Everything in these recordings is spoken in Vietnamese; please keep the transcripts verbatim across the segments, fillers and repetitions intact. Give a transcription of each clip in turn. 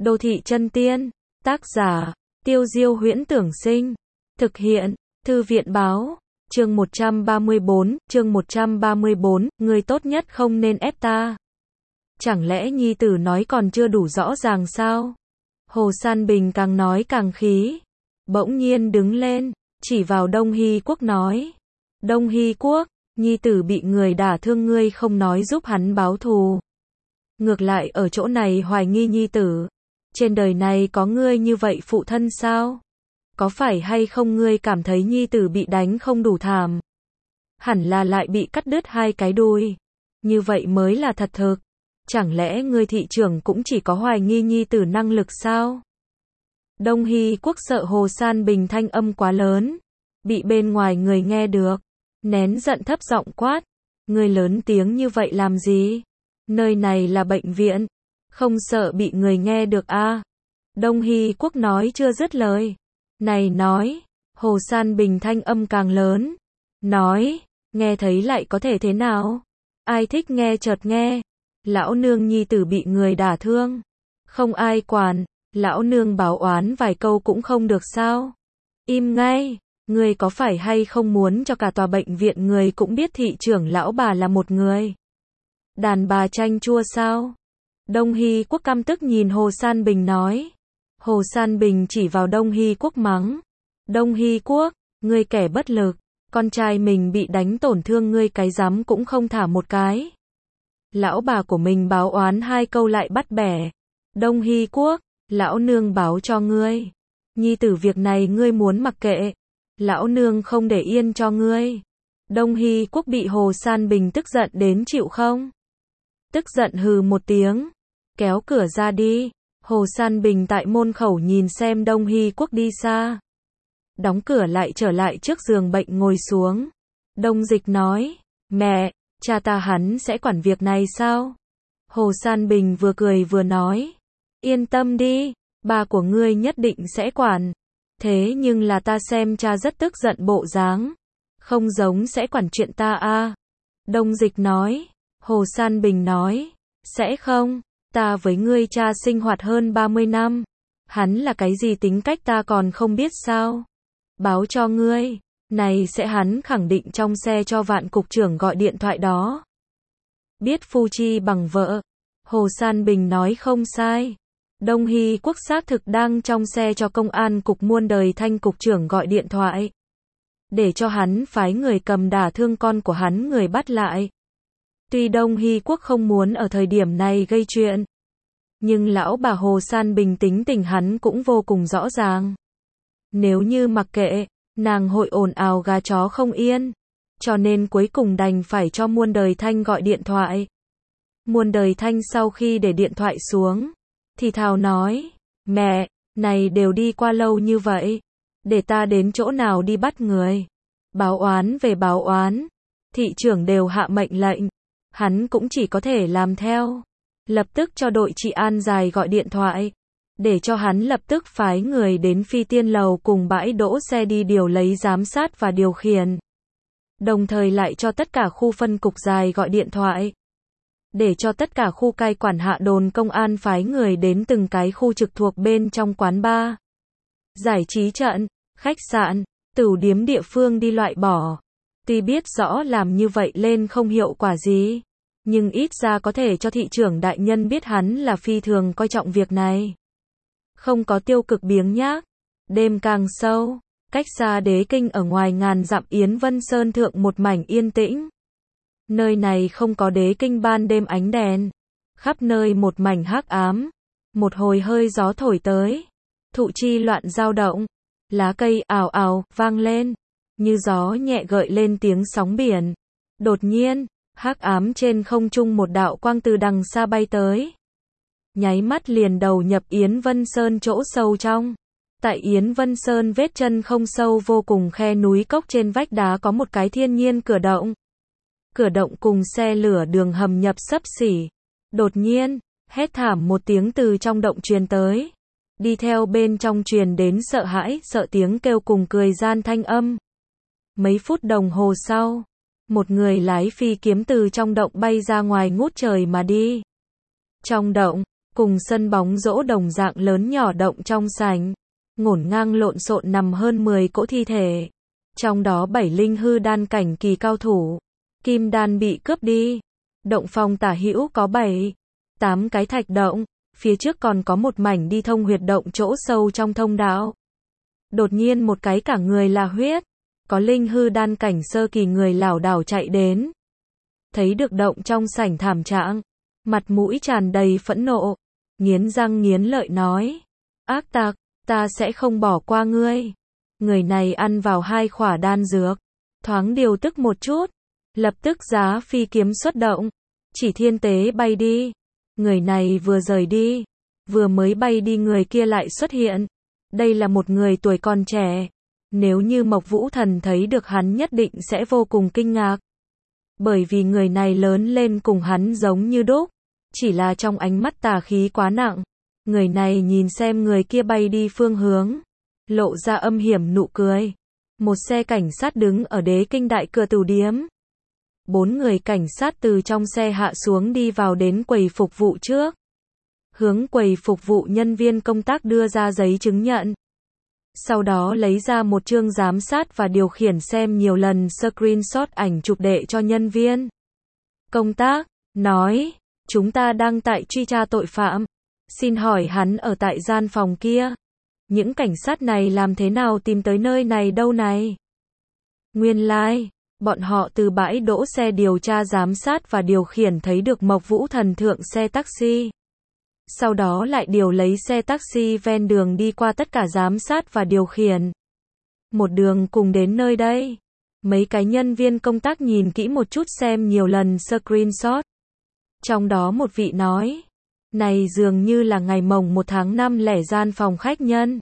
Đô thị chân tiên, tác giả, Tiêu Diêu Huyễn Tưởng Sinh, thực hiện, Thư viện Báo, chương một trăm ba mươi bốn, chương một trăm ba mươi bốn, người tốt nhất không nên ép ta. Chẳng lẽ nhi tử nói còn chưa đủ rõ ràng sao? Hồ San Bình càng nói càng khí, bỗng nhiên đứng lên, chỉ vào Đông Hy Quốc nói, Đông Hy Quốc, nhi tử bị người đả thương ngươi không nói giúp hắn báo thù. Ngược lại ở chỗ này hoài nghi nhi tử. Trên đời này có ngươi như vậy phụ thân sao? Có phải hay không ngươi cảm thấy nhi tử bị đánh không đủ thảm? Hẳn là lại bị cắt đứt hai cái đùi. Như vậy mới là thật thực. Chẳng lẽ ngươi thị trưởng cũng chỉ có hoài nghi nhi tử năng lực sao? Đông Hy Quốc sợ Hồ San Bình thanh âm quá lớn, bị bên ngoài người nghe được, nén giận thấp giọng quát, ngươi lớn tiếng như vậy làm gì? Nơi này là bệnh viện, không sợ bị người nghe được a? À? Đông Hy Quốc nói chưa dứt lời, này nói, Hồ San Bình thanh âm càng lớn, nói, nghe thấy lại có thể thế nào? Ai thích nghe chợt nghe, lão nương nhi tử bị người đả thương, không ai quản, lão nương báo oán vài câu cũng không được sao? Im ngay, người có phải hay không muốn cho cả tòa bệnh viện người cũng biết thị trưởng lão bà là một người đàn bà chanh chua sao? Đông Hy Quốc căm tức nhìn Hồ San Bình nói. Hồ San Bình chỉ vào Đông Hy Quốc mắng. Đông Hy Quốc, ngươi kẻ bất lực, con trai mình bị đánh tổn thương ngươi cái dám cũng không thả một cái. Lão bà của mình báo oán hai câu lại bắt bẻ. Đông Hy Quốc, lão nương báo cho ngươi. Nhi tử việc này ngươi muốn mặc kệ. Lão nương không để yên cho ngươi. Đông Hy Quốc bị Hồ San Bình tức giận đến chịu không? Tức giận hừ một tiếng, kéo cửa ra đi. Hồ San Bình tại môn khẩu nhìn xem Đông Hy Quốc đi xa. Đóng cửa lại trở lại trước giường bệnh ngồi xuống. Đông Dịch nói, mẹ, cha ta hắn sẽ quản việc này sao? Hồ San Bình vừa cười vừa nói, yên tâm đi, ba của ngươi nhất định sẽ quản. Thế nhưng là ta xem cha rất tức giận bộ dáng, không giống sẽ quản chuyện ta a. À. Đông Dịch nói. Hồ San Bình nói, sẽ không, ta với ngươi cha sinh hoạt hơn ba mươi năm, hắn là cái gì tính cách ta còn không biết sao? Báo cho ngươi, này sẽ hắn khẳng định trong xe cho Vạn cục trưởng gọi điện thoại đó. Biết phu chi bằng vợ, Hồ San Bình nói không sai. Đông Hy Quốc xác thực đang trong xe cho công an cục muôn đời Thanh cục trưởng gọi điện thoại, để cho hắn phái người cầm đả thương con của hắn người bắt lại. Tuy Đông Hy Quốc không muốn ở thời điểm này gây chuyện, nhưng lão bà Hồ San Bình tính tình hắn cũng vô cùng rõ ràng. Nếu như mặc kệ, nàng hội ồn ào gà chó không yên, cho nên cuối cùng đành phải cho muôn đời Thanh gọi điện thoại. Muôn đời Thanh sau khi để điện thoại xuống, thì thào nói, mẹ, này đều đi qua lâu như vậy, để ta đến chỗ nào đi bắt người, báo oán về báo oán, thị trưởng đều hạ mệnh lệnh. Hắn cũng chỉ có thể làm theo. Lập tức cho đội trị an dài gọi điện thoại, để cho hắn lập tức phái người đến Phi Tiên Lầu cùng bãi đỗ xe đi điều lấy giám sát và điều khiển. Đồng thời lại cho tất cả khu phân cục dài gọi điện thoại, để cho tất cả khu cai quản hạ đồn công an phái người đến từng cái khu trực thuộc bên trong quán bar, giải trí trận, khách sạn, tửu điếm địa phương đi loại bỏ. Tuy biết rõ làm như vậy lên không hiệu quả gì, nhưng ít ra có thể cho thị trưởng đại nhân biết hắn là phi thường coi trọng việc này. Không có tiêu cực biếng nhác. Đêm càng sâu, cách xa đế kinh ở ngoài ngàn dặm Yến Vân Sơn thượng một mảnh yên tĩnh. Nơi này không có đế kinh ban đêm ánh đèn, khắp nơi một mảnh hắc ám. Một hồi hơi gió thổi tới, thụ chi loạn dao động, lá cây ào ào vang lên. Như gió nhẹ gợi lên tiếng sóng biển. Đột nhiên, hắc ám trên không trung một đạo quang từ đằng xa bay tới. Nháy mắt liền đầu nhập Yến Vân Sơn chỗ sâu trong. Tại Yến Vân Sơn vết chân không sâu vô cùng khe núi cốc trên vách đá có một cái thiên nhiên cửa động. Cửa động cùng xe lửa đường hầm nhập xấp xỉ. Đột nhiên, hét thảm một tiếng từ trong động truyền tới. Đi theo bên trong truyền đến sợ hãi, sợ tiếng kêu cùng cười gian thanh âm. Mấy phút đồng hồ sau, một người lái phi kiếm từ trong động bay ra ngoài ngút trời mà đi. Trong động, cùng sân bóng rổ đồng dạng lớn nhỏ động trong sảnh, ngổn ngang lộn xộn nằm hơn mười cỗ thi thể. Trong đó bảy linh hư đan cảnh kỳ cao thủ, kim đan bị cướp đi. Động phòng tả hữu có bảy, tám cái thạch động, phía trước còn có một mảnh đi thông huyệt động chỗ sâu trong thông đạo. Đột nhiên một cái cả người là huyết, có linh hư đan cảnh sơ kỳ người lảo đảo chạy đến. Thấy được động trong sảnh thảm trạng, mặt mũi tràn đầy phẫn nộ, nghiến răng nghiến lợi nói: ác tặc, ta sẽ không bỏ qua ngươi. Người này ăn vào hai khỏa đan dược, thoáng điều tức một chút, lập tức giá phi kiếm xuất động, chỉ thiên tế bay đi. Người này vừa rời đi, vừa mới bay đi người kia lại xuất hiện. Đây là một người tuổi còn trẻ, nếu như Mộc Vũ Thần thấy được hắn nhất định sẽ vô cùng kinh ngạc. Bởi vì người này lớn lên cùng hắn giống như đúc, chỉ là trong ánh mắt tà khí quá nặng. Người này nhìn xem người kia bay đi phương hướng, lộ ra âm hiểm nụ cười. Một xe cảnh sát đứng ở Đế Kinh đại cửa tửu điếm. Bốn người cảnh sát từ trong xe hạ xuống đi vào đến quầy phục vụ trước. Hướng quầy phục vụ nhân viên công tác đưa ra giấy chứng nhận. Sau đó lấy ra một chương giám sát và điều khiển xem nhiều lần screenshot ảnh chụp đệ cho nhân viên công tác, nói: chúng ta đang tại truy tra tội phạm. Xin hỏi hắn ở tại gian phòng kia. Những cảnh sát này làm thế nào tìm tới nơi này đâu này? Nguyên lai, like, bọn họ từ bãi đỗ xe điều tra giám sát và điều khiển thấy được Mộc Vũ Thần thượng xe taxi. Sau đó lại điều lấy xe taxi ven đường đi qua tất cả giám sát và điều khiển. Một đường cùng đến nơi đây. Mấy cái nhân viên công tác nhìn kỹ một chút xem nhiều lần screenshot. Trong đó một vị nói: này dường như là ngày mồng một tháng năm lẻ gian phòng khách nhân.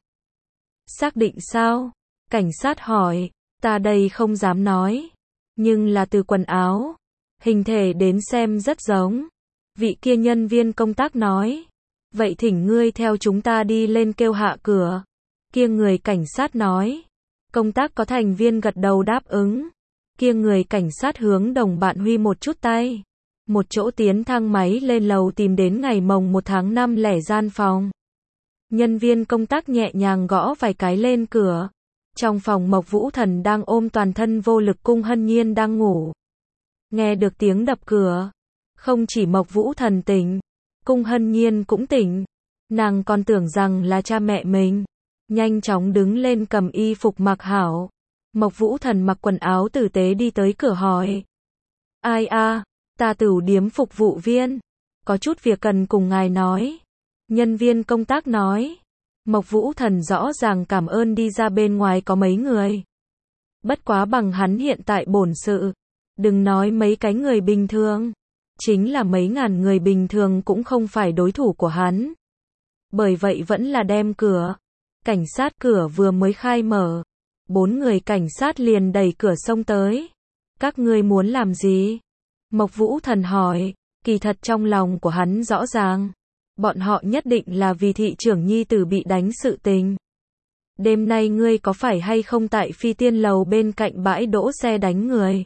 Xác định sao? Cảnh sát hỏi. Ta đây không dám nói. Nhưng là từ quần áo, hình thể đến xem rất giống. Vị kia nhân viên công tác nói. Vậy thỉnh ngươi theo chúng ta đi lên kêu hạ cửa. Kia người cảnh sát nói. Công tác có thành viên gật đầu đáp ứng. Kia người cảnh sát hướng đồng bạn huy một chút tay. Một chỗ tiến thang máy lên lầu tìm đến ngày mồng một tháng năm lẻ gian phòng. Nhân viên công tác nhẹ nhàng gõ vài cái lên cửa. Trong phòng Mộc Vũ Thần đang ôm toàn thân vô lực Cung Hân Nhiên đang ngủ. Nghe được tiếng đập cửa. Không chỉ Mộc Vũ Thần tỉnh, Cung Hân Nhiên cũng tỉnh. Nàng còn tưởng rằng là cha mẹ mình. Nhanh chóng đứng lên cầm y phục mặc hảo. Mộc Vũ Thần mặc quần áo tử tế đi tới cửa hỏi. Ai a, ta tửu điếm phục vụ viên. Có chút việc cần cùng ngài nói. Nhân viên công tác nói. Mộc Vũ Thần rõ ràng cảm ơn đi ra bên ngoài có mấy người. Bất quá bằng hắn hiện tại bổn sự. Đừng nói mấy cái người bình thường. Chính là mấy ngàn người bình thường cũng không phải đối thủ của hắn. Bởi vậy vẫn là đem cửa. Cảnh sát cửa vừa mới khai mở. Bốn người cảnh sát liền đẩy cửa xông tới. Các ngươi muốn làm gì? Mộc Vũ Thần hỏi. Kỳ thật trong lòng của hắn rõ ràng. Bọn họ nhất định là vì thị trưởng nhi tử bị đánh sự tình. Đêm nay ngươi có phải hay không tại Phi Tiên lầu bên cạnh bãi đỗ xe đánh người?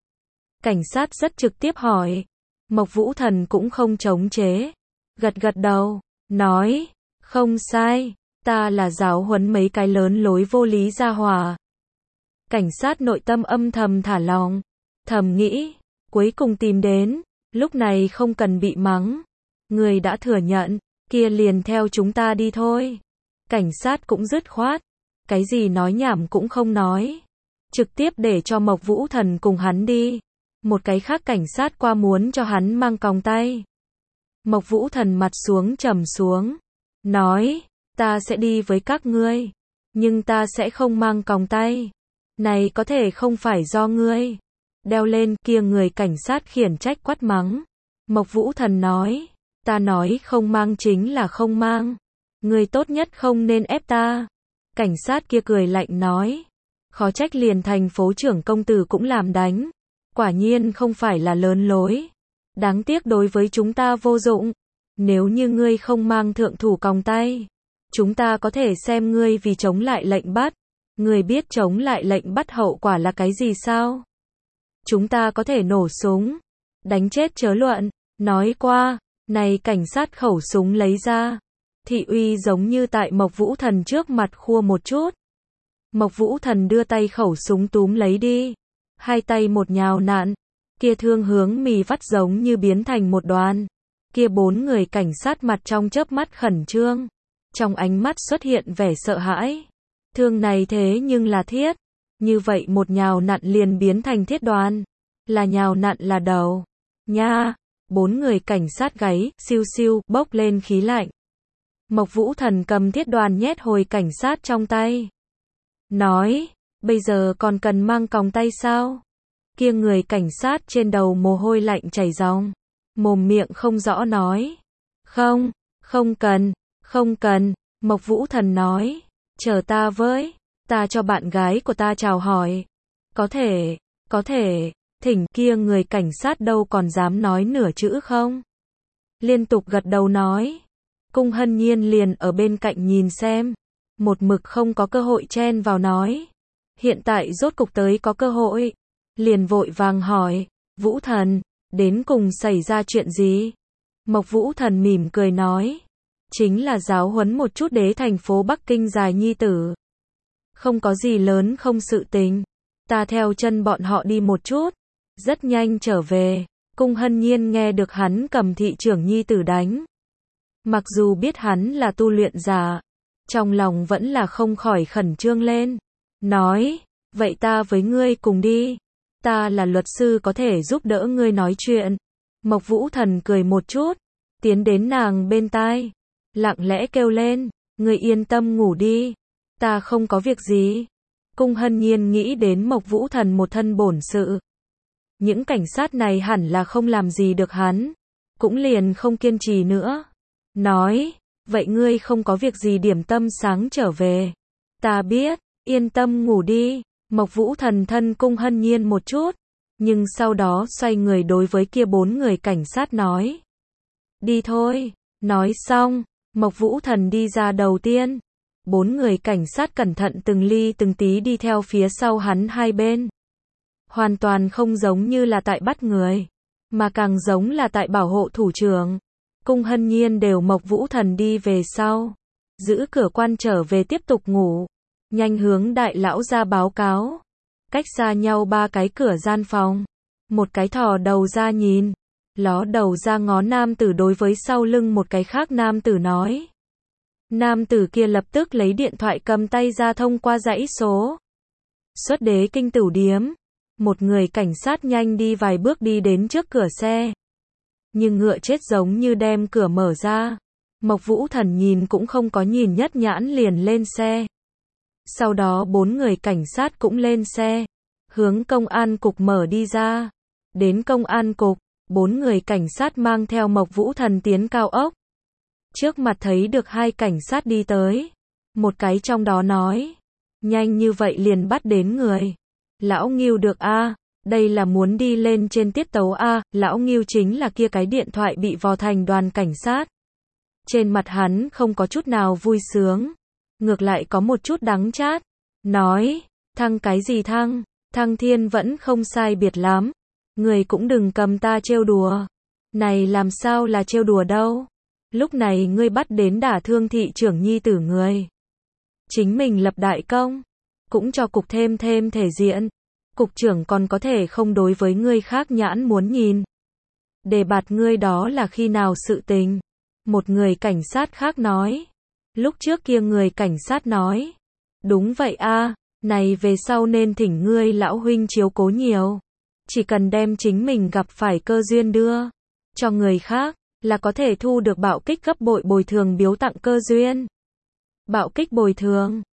Cảnh sát rất trực tiếp hỏi. Mộc Vũ Thần cũng không chống chế. Gật gật đầu, nói, không sai, ta là giáo huấn mấy cái lớn lối vô lý gia hỏa. Cảnh sát nội tâm âm thầm thả lòng, thầm nghĩ, cuối cùng tìm đến, lúc này không cần bị mắng. Người đã thừa nhận, kia liền theo chúng ta đi thôi. Cảnh sát cũng dứt khoát, cái gì nói nhảm cũng không nói. Trực tiếp để cho Mộc Vũ Thần cùng hắn đi. Một cái khác cảnh sát qua muốn cho hắn mang còng tay. Mộc Vũ Thần mặt xuống trầm xuống, nói, ta sẽ đi với các ngươi, nhưng ta sẽ không mang còng tay. Này có thể không phải do ngươi. Đeo lên, kia người cảnh sát khiển trách quát mắng. Mộc Vũ Thần nói, ta nói không mang chính là không mang. Ngươi tốt nhất không nên ép ta. Cảnh sát kia cười lạnh nói, khó trách liền thành phố trưởng công tử cũng làm đánh. Quả nhiên không phải là lớn lối. Đáng tiếc đối với chúng ta vô dụng. Nếu như ngươi không mang thượng thủ còng tay, chúng ta có thể xem ngươi vì chống lại lệnh bắt. Ngươi biết chống lại lệnh bắt hậu quả là cái gì sao? Chúng ta có thể nổ súng, đánh chết chớ luận. Nói qua, Này cảnh sát khẩu súng lấy ra. Thị uy giống như tại Mộc Vũ Thần trước mặt khua một chút. Mộc Vũ Thần đưa tay khẩu súng túm lấy đi. Hai tay một nhào nặn. Kia thương hướng mì vắt giống như biến thành một đoàn. Kia bốn người cảnh sát mặt trong chớp mắt khẩn trương. Trong ánh mắt xuất hiện vẻ sợ hãi. Thương này thế nhưng là thiết. Như vậy một nhào nặn liền biến thành thiết đoàn. Là nhào nặn là đầu. Nha. Bốn người cảnh sát gáy, siêu siêu, bốc lên khí lạnh. Mộc Vũ Thần cầm thiết đoàn nhét hồi cảnh sát trong tay. Nói, bây giờ còn cần mang còng tay sao? Kia người cảnh sát trên đầu mồ hôi lạnh chảy ròng. Mồm miệng không rõ nói. Không, không cần, không cần, Mộc Vũ Thần nói. Chờ ta với, ta cho bạn gái của ta chào hỏi. Có thể, có thể, thỉnh. Kia người cảnh sát đâu còn dám nói nửa chữ không? Liên tục gật đầu nói. Cung Hân Nhiên liền ở bên cạnh nhìn xem. Một mực không có cơ hội chen vào nói. Hiện tại rốt cục tới có cơ hội. Liền vội vàng hỏi. Vũ Thần, đến cùng xảy ra chuyện gì? Mộc Vũ Thần mỉm cười nói. Chính là giáo huấn một chút đế thành phố Bắc Kinh dài nhi tử. Không có gì lớn không sự tình. Ta theo chân bọn họ đi một chút. Rất nhanh trở về. Cung Hân Nhiên nghe được hắn cầm thị trưởng nhi tử đánh. Mặc dù biết hắn là tu luyện giả, trong lòng vẫn là không khỏi khẩn trương lên. Nói, vậy ta với ngươi cùng đi. Ta là luật sư có thể giúp đỡ ngươi nói chuyện. Mộc Vũ Thần cười một chút, tiến đến nàng bên tai. Lặng lẽ kêu lên, ngươi yên tâm ngủ đi. Ta không có việc gì. Cung Hân Nhiên nghĩ đến Mộc Vũ Thần một thân bổn sự. Những cảnh sát này hẳn là không làm gì được hắn. Cũng liền không kiên trì nữa. Nói, vậy ngươi không có việc gì điểm tâm sáng trở về. Ta biết, yên tâm ngủ đi. Mộc Vũ Thần thân Cung Hân Nhiên một chút. Nhưng sau đó xoay người đối với kia bốn người cảnh sát nói. Đi thôi. Nói xong, Mộc Vũ Thần đi ra đầu tiên. Bốn người cảnh sát cẩn thận từng ly từng tí đi theo phía sau hắn hai bên. Hoàn toàn không giống như là tại bắt người, mà càng giống là tại bảo hộ thủ trưởng. Cung Hân Nhiên đều Mộc Vũ Thần đi về sau. Giữ cửa quan trở về tiếp tục ngủ. Nhanh hướng đại lão ra báo cáo. Cách xa nhau ba cái cửa gian phòng. Một cái thò đầu ra nhìn. Ló đầu ra ngó nam tử đối với sau lưng một cái khác nam tử nói. Nam tử kia lập tức lấy điện thoại cầm tay ra thông qua dãy số. Xuất đế kinh tửu điếm. Một người cảnh sát nhanh đi vài bước đi đến trước cửa xe. Nhưng ngựa chết giống như đem cửa mở ra. Mộc Vũ Thần nhìn cũng không có nhìn nhất nhãn liền lên xe. Sau đó bốn người cảnh sát cũng lên xe. Hướng công an cục mở đi ra. Đến công an cục, bốn người cảnh sát mang theo Mộc Vũ Thần tiến cao ốc. Trước mặt thấy được hai cảnh sát đi tới. Một cái trong đó nói. Nhanh như vậy liền bắt đến người. Lão Ngưu được a, à, đây là muốn đi lên trên tiết tấu a, à, Lão Ngưu chính là kia cái điện thoại bị vò thành đoàn cảnh sát. Trên mặt hắn không có chút nào vui sướng, ngược lại có một chút đắng chát. Nói, thăng cái gì thăng, thăng thiên vẫn không sai biệt lắm. Người cũng đừng cầm ta trêu đùa. Này làm sao là trêu đùa đâu. Lúc này ngươi bắt đến đả thương thị trưởng nhi tử người. Chính mình lập đại công. Cũng cho cục thêm thêm thể diện. Cục trưởng còn có thể không đối với ngươi khác nhãn muốn nhìn. Đề bạt ngươi đó là khi nào sự tình. Một người cảnh sát khác nói. Lúc trước kia người cảnh sát nói. Đúng vậy a, này về sau nên thỉnh ngươi lão huynh chiếu cố nhiều. Chỉ cần đem chính mình gặp phải cơ duyên đưa cho người khác, là có thể thu được bạo kích gấp bội bồi thường biếu tặng cơ duyên. Bạo kích bồi thường.